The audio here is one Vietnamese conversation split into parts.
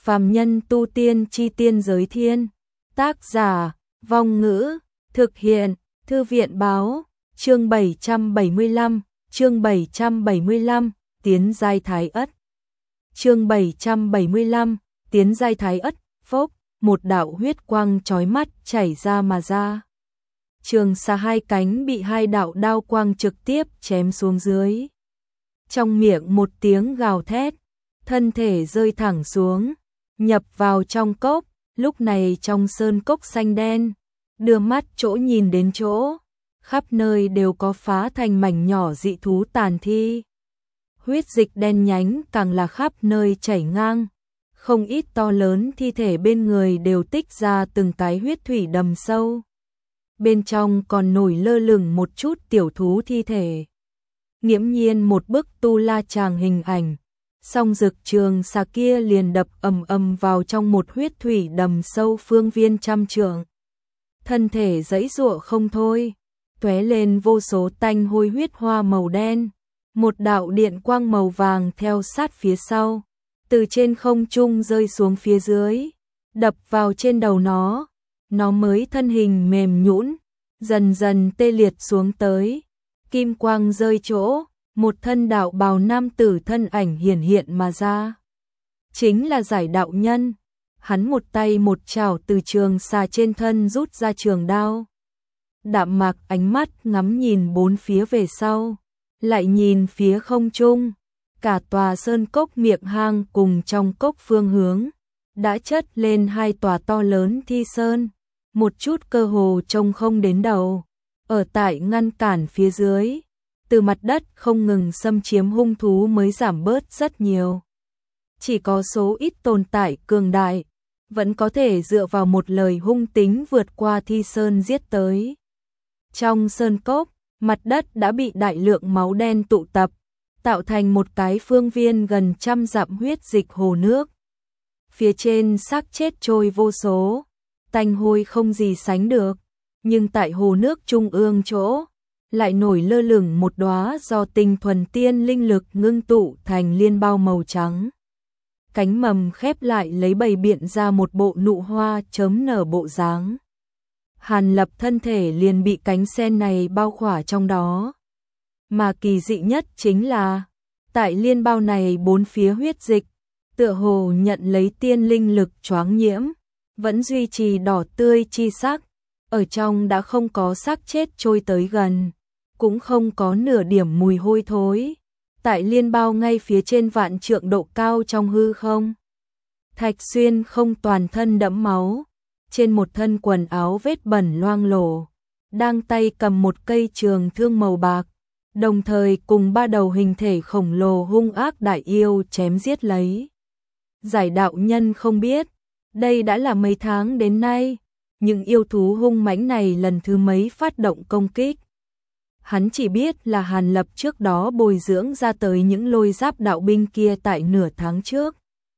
Phàm nhân tu tiên chi tiên giới thiên. Tác giả, Vong Ngữ, thực hiện, Thư viện báo, chương 775, Tiến giai Thái Ất. Chương 775, Tiến giai Thái Ất, phốc, một đạo huyết quang chói mắt chảy ra mà ra. Trường xà hai cánh bị hai đạo đao quang trực tiếp chém xuống dưới. Trong miệng một tiếng gào thét, thân thể rơi thẳng xuống, nhập vào trong cốc. Lúc này trong sơn cốc xanh đen, đưa mắt chỗ nhìn đến chỗ, khắp nơi đều có phá thành mảnh nhỏ dị thú tàn thi. Huyết dịch đen nhánh càng là khắp nơi chảy ngang, không ít to lớn thi thể bên người đều tích ra từng cái huyết thủy đầm sâu. Bên trong còn nổi lơ lửng một chút tiểu thú thi thể. Nghiễm nhiên một bức tu la chàng hình ảnh. Song rực trường xà kia liền đập ầm ầm vào trong một huyết thủy đầm sâu phương viên trăm trượng. Thân thể giãy giụa không thôi, tóe lên vô số tanh hôi huyết hoa màu đen. Một đạo điện quang màu vàng theo sát phía sau, từ trên không trung rơi xuống phía dưới, đập vào trên đầu nó. Nó mới thân hình mềm nhũn, dần dần tê liệt xuống tới. Kim quang rơi chỗ, một thân đạo bào nam tử thân ảnh hiển hiện mà ra. Chính là Giải đạo nhân. Hắn một tay một chảo từ trường xà trên thân rút ra trường đao. Đạm mạc ánh mắt ngắm nhìn bốn phía về sau, lại nhìn phía không trung. Cả tòa sơn cốc miệng hang cùng trong cốc phương hướng đã chất lên hai tòa to lớn thi sơn, một chút cơ hồ trông không đến đầu. Ở tại ngăn cản phía dưới, từ mặt đất không ngừng xâm chiếm hung thú mới giảm bớt rất nhiều. Chỉ có số ít tồn tại cường đại, vẫn có thể dựa vào một lời hung tính vượt qua thi sơn giết tới. Trong sơn cốc, mặt đất đã bị đại lượng máu đen tụ tập, tạo thành một cái phương viên gần trăm dặm huyết dịch hồ nước. Phía trên xác chết trôi vô số, tanh hôi không gì sánh được, nhưng tại hồ nước trung ương chỗ, lại nổi lơ lửng một đóa do tinh thuần tiên linh lực ngưng tụ thành liên bao màu trắng. Cánh mầm khép lại lấy bày biện ra một bộ nụ hoa chớm nở bộ dáng. Hàn Lập thân thể liền bị cánh sen này bao khỏa trong đó. Mà kỳ dị nhất chính là, tại liên bao này bốn phía huyết dịch, tựa hồ nhận lấy tiên linh lực choáng nhiễm, vẫn duy trì đỏ tươi chi sắc. Ở trong đã không có xác chết trôi tới gần, cũng không có nửa điểm mùi hôi thối. Tại liên bao ngay phía trên vạn trượng độ cao trong hư không, Thạch Xuyên không toàn thân đẫm máu, trên một thân quần áo vết bẩn loang lổ, đang tay cầm một cây trường thương màu bạc, đồng thời cùng ba đầu hình thể khổng lồ hung ác đại yêu chém giết lấy. Giải đạo nhân không biết, đây đã là mấy tháng đến nay, những yêu thú hung mãnh này lần thứ mấy phát động công kích. Hắn chỉ biết là Hàn Lập trước đó bồi dưỡng ra tới những lôi giáp đạo binh kia tại nửa tháng trước.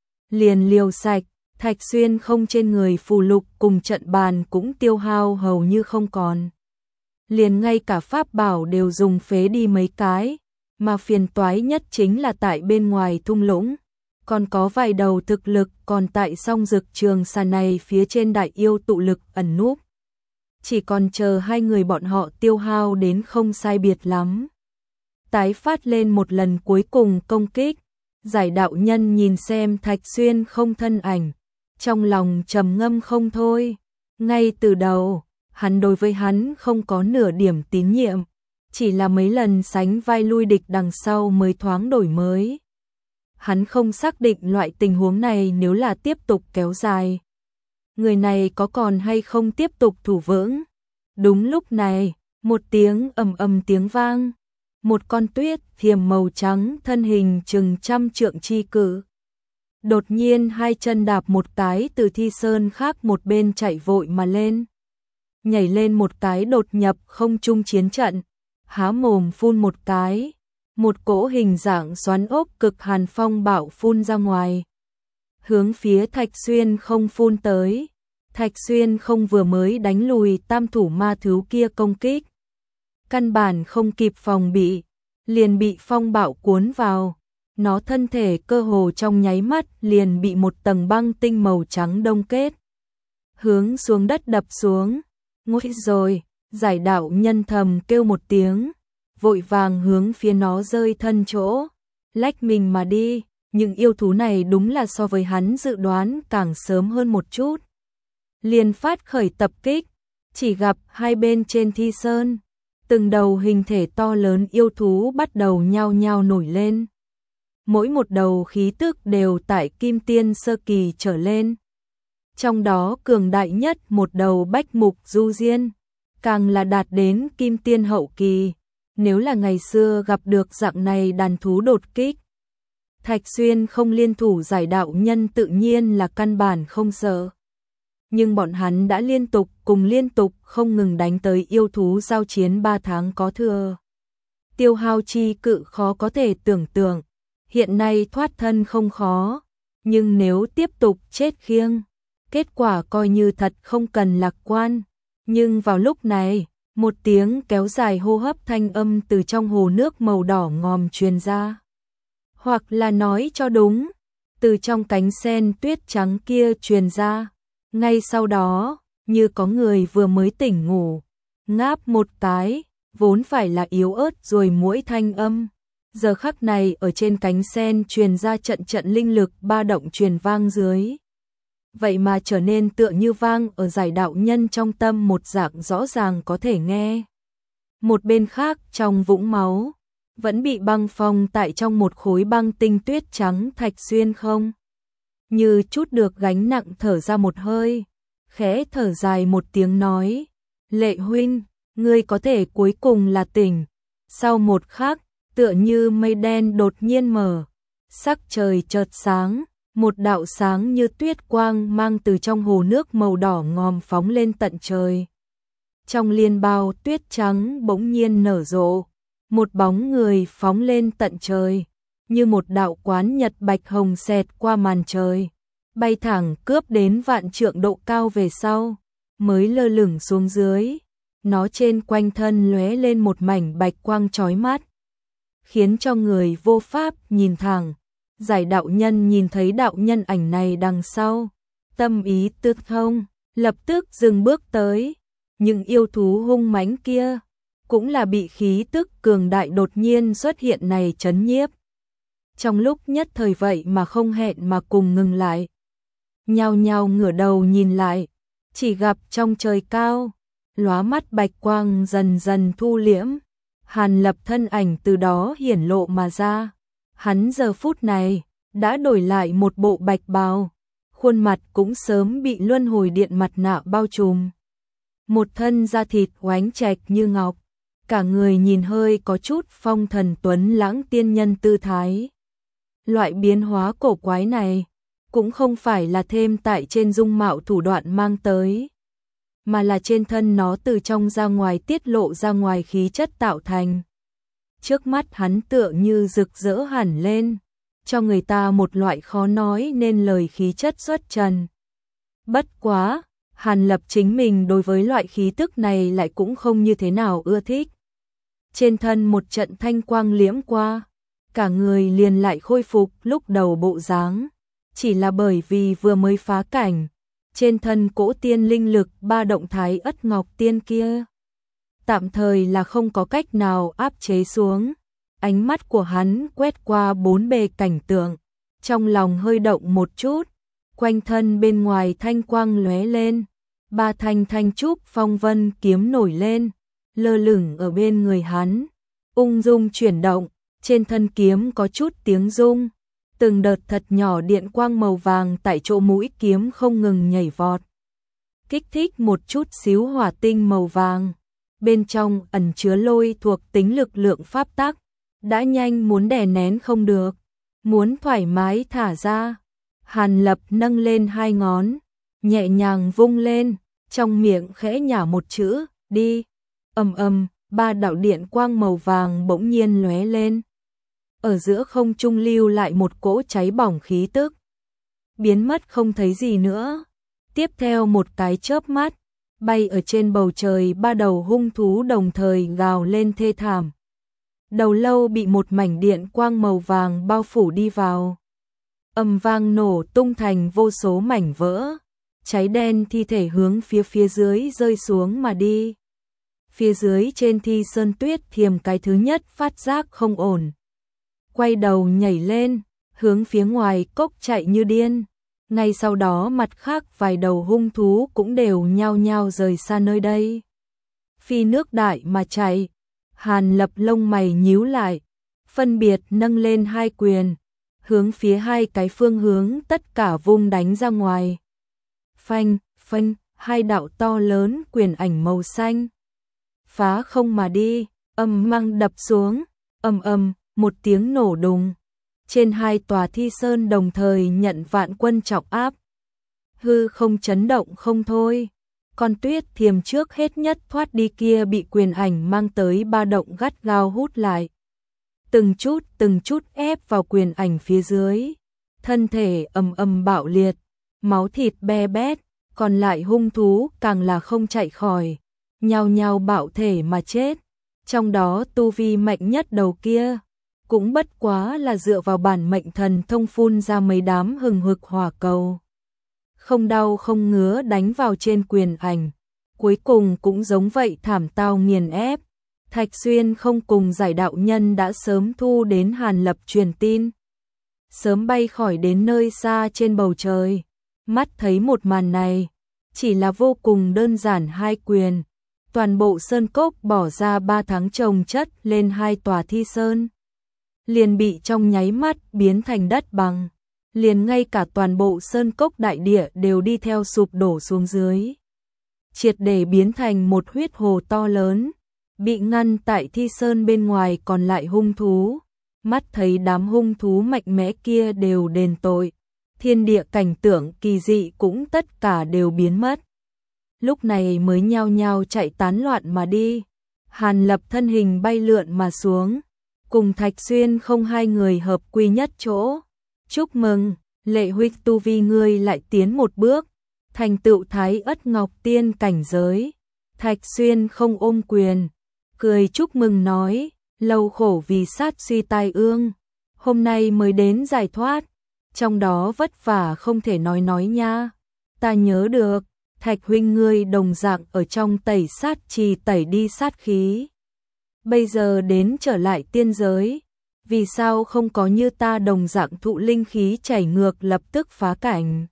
Liền liều sạch, Thạch Xuyên không trên người phù lục cùng trận bàn cũng tiêu hao hầu như không còn. Liền ngay cả pháp bảo đều dùng phế đi mấy cái, mà phiền toái nhất chính là tại bên ngoài thung lũng. Còn có vài đầu thực lực còn tại song rực trường xà này phía trên đại yêu tụ lực ẩn núp. Chỉ còn chờ hai người bọn họ tiêu hao đến không sai biệt lắm. Tái phát lên một lần cuối cùng công kích. Giải đạo nhân nhìn xem Thạch Xuyên không thân ảnh, trong lòng trầm ngâm không thôi. Ngay từ đầu, hắn đối với hắn không có nửa điểm tín nhiệm, chỉ là mấy lần sánh vai lui địch đằng sau mới thoáng đổi mới. Hắn không xác định loại tình huống này nếu là tiếp tục kéo dài, người này có còn hay không tiếp tục thủ vững. Đúng lúc này, một tiếng ầm ầm tiếng vang, một con tuyết thiềm màu trắng thân hình chừng trăm trượng chi cự. Đột nhiên hai chân đạp một cái từ thi sơn khác một bên chạy vội mà lên. Nhảy lên một cái đột nhập không trung chiến trận, há mồm phun một cái. Một cỗ hình dạng xoắn ốc cực hàn phong bạo phun ra ngoài, hướng phía Thạch Xuyên không phun tới. Thạch Xuyên không vừa mới đánh lùi tam thủ ma thú kia công kích, căn bản không kịp phòng bị, liền bị phong bạo cuốn vào. nó thân thể cơ hồ trong nháy mắt liền bị một tầng băng tinh màu trắng đông kết. Hướng xuống đất đập xuống. Nguy rồi, giải đạo nhân thầm kêu một tiếng, vội vàng hướng phía nó rơi thân chỗ, lách mình mà đi. Nhưng yêu thú này đúng là so với hắn dự đoán càng sớm hơn một chút. Liền phát khởi tập kích, chỉ gặp hai bên trên thi sơn, từng đầu hình thể to lớn yêu thú bắt đầu nhao nhao nổi lên. Mỗi một đầu khí tức đều tại kim tiên sơ kỳ trở lên. Trong đó cường đại nhất một đầu bách mục du diên, càng là đạt đến kim tiên hậu kỳ. Nếu là ngày xưa gặp được dạng này đàn thú đột kích, Thạch Xuyên không liên thủ giải đạo nhân tự nhiên là căn bản không sợ. Nhưng bọn hắn đã liên tục không ngừng đánh tới yêu thú giao chiến 3 tháng có thừa. Tiêu hao chi cự khó có thể tưởng tượng, hiện nay thoát thân không khó, nhưng nếu tiếp tục chết khiêng, kết quả coi như thật không cần lạc quan. Nhưng vào lúc này, một tiếng kéo dài hô hấp thanh âm từ trong hồ nước màu đỏ ngòm truyền ra. Hoặc là nói cho đúng, từ trong cánh sen tuyết trắng kia truyền ra. Ngay sau đó, như có người vừa mới tỉnh ngủ, ngáp một cái, vốn phải là yếu ớt rồi mũi thanh âm. Giờ khắc này ở trên cánh sen truyền ra trận trận linh lực ba động truyền vang dưới. Vậy mà trở nên tựa như vang ở giải đạo nhân trong tâm một dạng rõ ràng có thể nghe. Một bên khác trong vũng máu, vẫn bị băng phong tại trong một khối băng tinh tuyết trắng Thạch Xuyên không như chút được gánh nặng thở ra một hơi, khẽ thở dài một tiếng nói, Lệ huynh, ngươi có thể cuối cùng là tỉnh. Sau một khắc, tựa như mây đen đột nhiên mở, sắc trời chợt sáng, một đạo sáng như tuyết quang mang từ trong hồ nước màu đỏ ngòm phóng lên tận trời. Trong liên bao tuyết trắng bỗng nhiên nở rộ, một bóng người phóng lên tận trời, như một đạo quán nhật bạch hồng xẹt qua màn trời, bay thẳng cướp đến vạn trượng độ cao về sau, mới lơ lửng xuống dưới. Nó trên quanh thân lóe lên một mảnh bạch quang chói mắt, khiến cho người vô pháp nhìn thẳng. Giải đạo nhân nhìn thấy đạo nhân ảnh này đằng sau, tâm ý tương thông, lập tức dừng bước tới. Nhưng yêu thú hung mãnh kia cũng là bị khí tức cường đại đột nhiên xuất hiện này chấn nhiếp. Trong lúc nhất thời vậy mà không hẹn mà cùng ngừng lại. Nhao nhao ngửa đầu nhìn lại, chỉ gặp trong trời cao, lóa mắt bạch quang dần dần thu liễm, Hàn Lập thân ảnh từ đó hiển lộ mà ra. Hắn giờ phút này đã đổi lại một bộ bạch bào, khuôn mặt cũng sớm bị luân hồi điện mặt nạ bao trùm. Một thân da thịt oánh trạch như ngọc, cả người nhìn hơi có chút phong thần tuấn lãng tiên nhân tư thái. Loại biến hóa cổ quái này cũng không phải là thêm tại trên dung mạo thủ đoạn mang tới, mà là trên thân nó từ trong ra ngoài tiết lộ ra ngoài khí chất tạo thành. Trước mắt hắn tựa như rực rỡ hẳn lên, cho người ta một loại khó nói nên lời khí chất xuất trần. Bất quá, Hàn Lập chính mình đối với loại khí tức này lại cũng không như thế nào ưa thích. Trên thân một trận thanh quang liễm qua, cả người liền lại khôi phục lúc đầu bộ dáng, chỉ là bởi vì vừa mới phá cảnh, trên thân cỗ tiên linh lực ba động thái Ất Ngọc Tiên kia tạm thời là không có cách nào áp chế xuống. Ánh mắt của hắn quét qua bốn bề cảnh tượng, trong lòng hơi động một chút, quanh thân bên ngoài thanh quang lóe lên, ba thanh thanh trúc phong vân kiếm nổi lên, lơ lửng ở bên người hắn, ung dung chuyển động, trên thân kiếm có chút tiếng rung, từng đợt thật nhỏ điện quang màu vàng tại chỗ mũi kiếm không ngừng nhảy vọt, kích thích một chút xíu hỏa tinh màu vàng, bên trong ẩn chứa lôi thuộc tính lực lượng pháp tắc, đã nhanh muốn đè nén không được, muốn thoải mái thả ra. Hàn Lập nâng lên hai ngón, nhẹ nhàng vung lên, trong miệng khẽ nhả một chữ, đi. Ầm ầm, ba đạo điện quang màu vàng bỗng nhiên lóe lên. Ở giữa không trung lưu lại một cỗ cháy bỏng khí tức, biến mất không thấy gì nữa. Tiếp theo một cái chớp mắt, bay ở trên bầu trời ba đầu hung thú đồng thời gào lên thê thảm. đầu lâu bị một mảnh điện quang màu vàng bao phủ đi vào. Ầm vang nổ tung thành vô số mảnh vỡ, cháy đen thi thể hướng phía dưới rơi xuống mà đi. Phía dưới trên Thi Sơn Tuyết Thiềm cái thứ nhất phát giác không ổn. Quay đầu nhảy lên, hướng phía ngoài cốc chạy như điên. Ngay sau đó mặt khác vài đầu hung thú cũng đều nhao nhao rời xa nơi đây. Phi nước đại mà chạy, Hàn Lập lông mày nhíu lại, phân biệt nâng lên hai quyền, hướng phía hai cái phương hướng tất cả vung đánh ra ngoài. Phanh, phanh, hai đạo to lớn quyền ảnh màu xanh phá không mà đi, ầm mang đập xuống, ầm ầm, một tiếng nổ đùng. Trên hai tòa thi sơn đồng thời nhận vạn quân trọng áp. Hư không chấn động không thôi. Con Tuyết Thiềm trước hết nhất thoát đi kia bị quyền ảnh mang tới ba động gắt gao hút lại. Từng chút ép vào quyền ảnh phía dưới. Thân thể ầm ầm bạo liệt, máu thịt be bét, còn lại hung thú càng là không chạy khỏi, nhao nhao bạo thể mà chết. Trong đó tu vi mạnh nhất đầu kia, cũng bất quá là dựa vào bản mệnh thần thông phun ra mấy đám hừng hực hỏa cầu. Không đau không ngứa đánh vào trên quyền ảnh, cuối cùng cũng giống vậy thảm tao nghiền ép. Thạch Xuyên không cùng giải đạo nhân đã sớm thu đến Hàn Lập truyền tin. Sớm bay khỏi đến nơi xa trên bầu trời, mắt thấy một màn này, chỉ là vô cùng đơn giản hai quyền. Toàn bộ sơn cốc bỏ ra 3 tháng trồng chất lên hai tòa thi sơn. Liền bị trong nháy mắt biến thành đất bằng. Liền ngay cả toàn bộ sơn cốc đại địa đều đi theo sụp đổ xuống dưới. Triệt để biến thành một huyết hồ to lớn. Bị ngăn tại thi sơn bên ngoài còn lại hung thú. Mắt thấy đám hung thú mạnh mẽ kia đều đền tội. Thiên địa cảnh tượng kỳ dị cũng tất cả đều biến mất. Lúc này mới nhao nhao chạy tán loạn mà đi. Hàn Lập thân hình bay lượn mà xuống, cùng Thạch Xuyên không hai người hợp quy nhất chỗ. Chúc mừng, Lệ huynh tu vi ngươi lại tiến một bước, thành tựu Thái Ất Ngọc Tiên cảnh giới. Thạch Xuyên không ôm quyền, cười chúc mừng nói, lâu khổ vì sát suy tai ương, hôm nay mới đến giải thoát, trong đó vất vả không thể nói nha. Ta nhớ được, Thạch huynh ngươi đồng dạng ở trong tẩy sát trì tẩy đi sát khí. Bây giờ đến trở lại tiên giới, vì sao không có như ta đồng dạng thụ linh khí chảy ngược lập tức phá cảnh.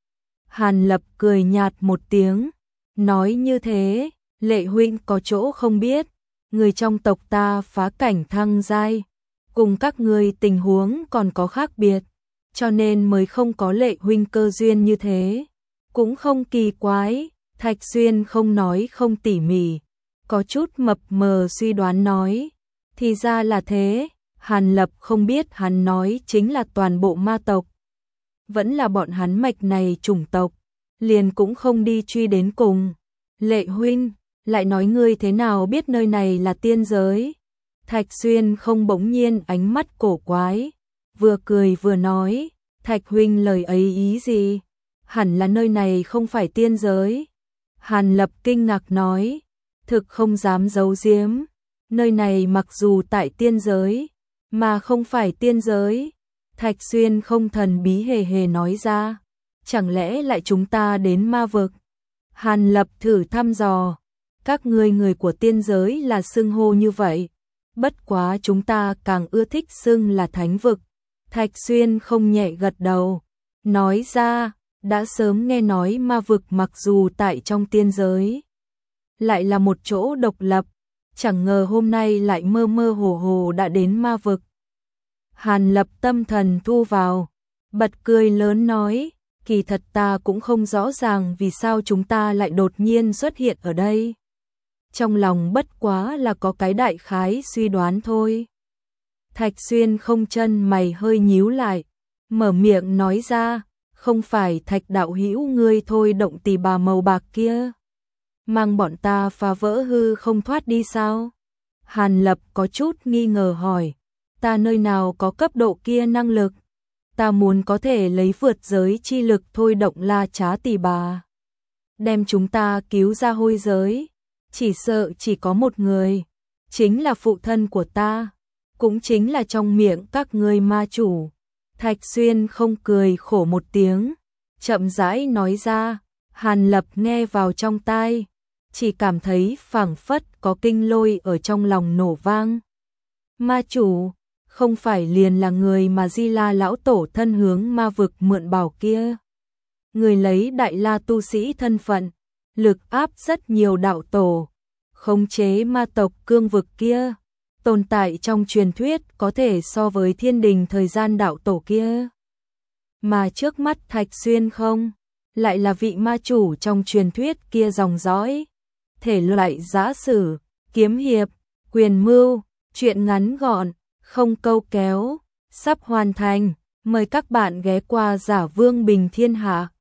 Hàn Lập cười nhạt một tiếng, nói như thế, Lệ huynh có chỗ không biết, người trong tộc ta phá cảnh thăng giai, cùng các ngươi tình huống còn có khác biệt, cho nên mới không có Lệ huynh cơ duyên như thế. Cũng không kỳ quái, Thạch Xuyên không nói không tỉ mỉ, có chút mập mờ suy đoán nói, thì ra là thế. Hàn Lập không biết hắn nói chính là toàn bộ ma tộc, vẫn là bọn hắn mạch này chủng tộc, liền cũng không đi truy đến cùng. Lệ huynh, lại nói ngươi thế nào biết nơi này là tiên giới? Thạch Xuyên không bỗng nhiên ánh mắt cổ quái, vừa cười vừa nói, Thạch huynh lời ấy ý gì? Hẳn là nơi này không phải tiên giới. Hàn Lập kinh ngạc nói, thực không dám giấu giếm, nơi này mặc dù tại tiên giới, mà không phải tiên giới. Thạch Xuyên không thần bí hề hề nói ra, chẳng lẽ lại chúng ta đến ma vực? Hàn Lập thử thăm dò, các ngươi người của tiên giới là xưng hô như vậy, bất quá chúng ta càng ưa thích xưng là thánh vực. Thạch Xuyên không nhẹ gật đầu, nói ra, đã sớm nghe nói ma vực mặc dù tại trong tiên giới, lại là một chỗ độc lập, chẳng ngờ hôm nay lại mơ mơ hồ hồ đã đến ma vực. Hàn Lập tâm thần thu vào, bật cười lớn nói, kỳ thật ta cũng không rõ ràng vì sao chúng ta lại đột nhiên xuất hiện ở đây. Trong lòng bất quá là có cái đại khái suy đoán thôi. Thạch Xuyên không chân mày hơi nhíu lại, mở miệng nói ra, không phải Thạch đạo hữu ngươi thôi động tỳ bà màu bạc kia, mang bọn ta phá vỡ hư không thoát đi sao? Hàn Lập có chút nghi ngờ hỏi, ta nơi nào có cấp độ kia năng lực, ta muốn có thể lấy vượt giới chi lực thôi động La Trá tỳ bà, đem chúng ta cứu ra hôi giới, chỉ sợ chỉ có một người, chính là phụ thân của ta. cũng chính là trong miệng các ngươi ma chủ. Thạch Xuyên không cười khổ một tiếng, chậm rãi nói ra. Hàn Lập nghe vào trong tai, chỉ cảm thấy phảng phất có kinh lôi ở trong lòng nổ vang. Ma chủ, không phải liền là người mà Di La lão tổ thân hướng ma vực mượn bảo kia. Người lấy đại la tu sĩ thân phận, lực áp rất nhiều đạo tổ, khống chế ma tộc cương vực kia, tồn tại trong truyền thuyết có thể so với thiên đình thời gian đạo tổ kia. Mà trước mắt Thạch Xuyên không, lại là vị ma chủ trong truyền thuyết kia dòng dõi. Thể loại giã sử, kiếm hiệp, quyền mưu, truyện ngắn gọn, không câu kéo, sắp hoàn thành. Mời các bạn ghé qua Giả Vương Bình Thiên Hạ.